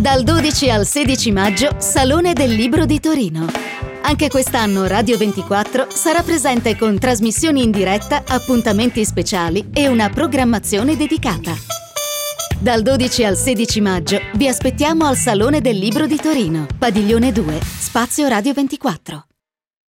Dal 12 al 16 maggio, Salone del Libro di Torino. Anche quest'anno Radio 24 sarà presente con trasmissioni in diretta, appuntamenti speciali e una programmazione dedicata. Dal 12 al 16 maggio vi aspettiamo al Salone del Libro di Torino, Padiglione 2, Spazio Radio 24.